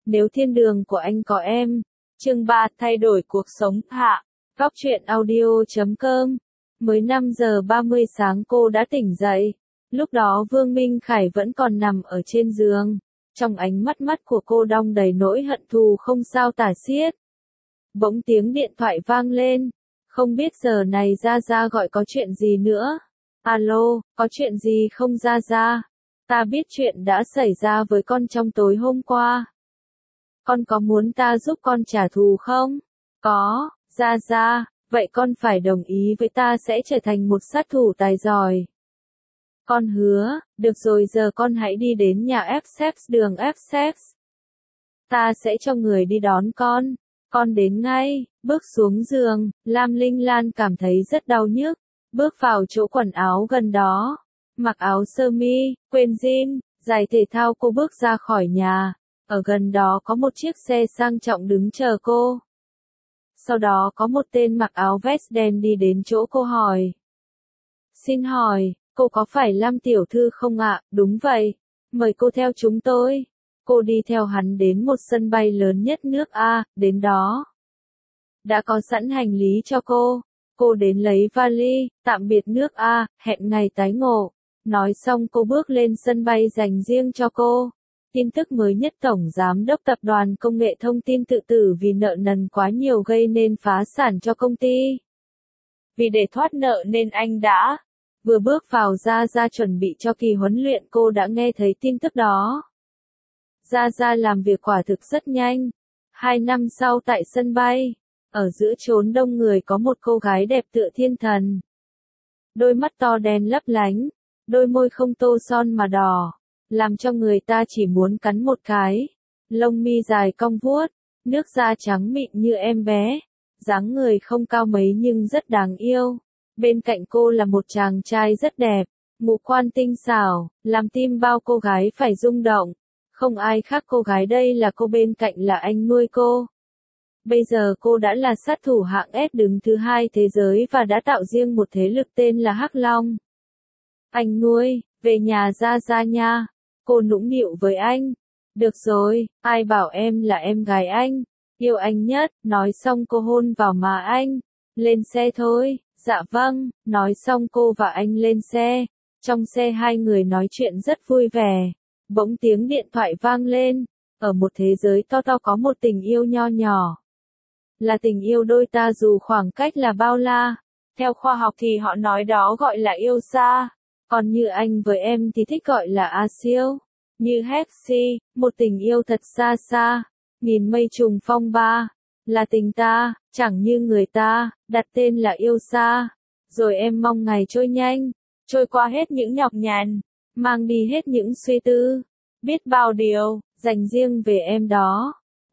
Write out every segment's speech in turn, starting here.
Nếu thiên đường của anh có em. Chương 3 thay đổi cuộc sống hạ. Góc truyện audio.com. Mới 5 giờ 30 sáng cô đã tỉnh dậy. Lúc đó Vương Minh Khải vẫn còn nằm ở trên giường. Trong ánh mắt của cô đong đầy nỗi hận thù không sao tả xiết. Bỗng tiếng điện thoại vang lên. Không biết giờ này Gia Gia gọi có chuyện gì nữa. Alo, có chuyện gì không Gia Gia? Ta biết chuyện đã xảy ra với con trong tối hôm qua. Con có muốn ta giúp con trả thù không? Có, Gia Gia, vậy con phải đồng ý với ta sẽ trở thành một sát thủ tài giỏi. Con hứa, được rồi giờ con hãy đi đến nhà Essex đường Essex. Ta sẽ cho người đi đón con. Con đến ngay, bước xuống giường, Lam Linh Lan cảm thấy rất đau nhức. Bước vào chỗ quần áo gần đó. Mặc áo sơ mi, quên jean, giày thể thao cô bước ra khỏi nhà. Ở gần đó có một chiếc xe sang trọng đứng chờ cô. Sau đó có một tên mặc áo vest đen đi đến chỗ cô hỏi. Xin hỏi, cô có phải Lam tiểu thư không ạ? Đúng vậy. Mời cô theo chúng tôi. Cô đi theo hắn đến một sân bay lớn nhất nước A, đến đó. Đã có sẵn hành lý cho cô. Cô đến lấy vali, tạm biệt nước A, hẹn ngày tái ngộ. Nói xong cô bước lên sân bay dành riêng cho cô. Tin tức mới nhất Tổng Giám đốc Tập đoàn Công nghệ Thông tin tự tử vì nợ nần quá nhiều gây nên phá sản cho công ty. Vì để thoát nợ nên anh đã vừa bước vào Gia chuẩn bị cho kỳ huấn luyện cô đã nghe thấy tin tức đó. Gia làm việc quả thực rất nhanh. 2 năm sau tại sân bay, ở giữa chốn đông người có một cô gái đẹp tựa thiên thần. Đôi mắt to đen lấp lánh, đôi môi không tô son mà đỏ, làm cho người ta chỉ muốn cắn một cái. Lông mi dài cong vuốt, nước da trắng mịn như em bé, dáng người không cao mấy nhưng rất đáng yêu. Bên cạnh cô là một chàng trai rất đẹp, ngũ quan tinh xảo, làm tim bao cô gái phải rung động. Không ai khác cô gái đây là cô bên cạnh là anh nuôi cô. Bây giờ cô đã là sát thủ hạng S đứng thứ 2 thế giới và đã tạo riêng một thế lực tên là Hắc Long. Anh nuôi, về nhà Gia nha. Cô nũng nịu với anh. Được rồi, ai bảo em là em gái anh. Yêu anh nhất, nói xong cô hôn vào má anh. Lên xe thôi, dạ vâng, nói xong cô và anh lên xe. Trong xe hai người nói chuyện rất vui vẻ. Bỗng tiếng điện thoại vang lên. Ở một thế giới to có một tình yêu nho nhỏ. Là tình yêu đôi ta dù khoảng cách là bao la. Theo khoa học thì họ nói đó gọi là yêu xa. Còn như anh với em thì thích gọi là siêu. Như Hexy, một tình yêu thật xa xa. Nghìn mây trùng phong ba. Là tình ta, chẳng như người ta, đặt tên là yêu xa. Rồi em mong ngày trôi nhanh. Trôi qua hết những nhọc nhằn. Mang đi hết những suy tư. Biết bao điều, dành riêng về em đó.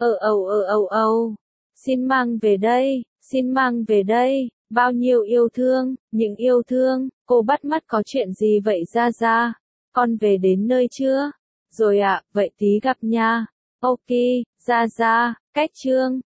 Âu. Xin mang về đây, xin mang về đây. Bao nhiêu yêu thương, những yêu thương. Cô bắt mắt có chuyện gì vậy Gia? Con về đến nơi chưa? Rồi ạ, vậy tí gặp nha. Ok, Gia, cách chương.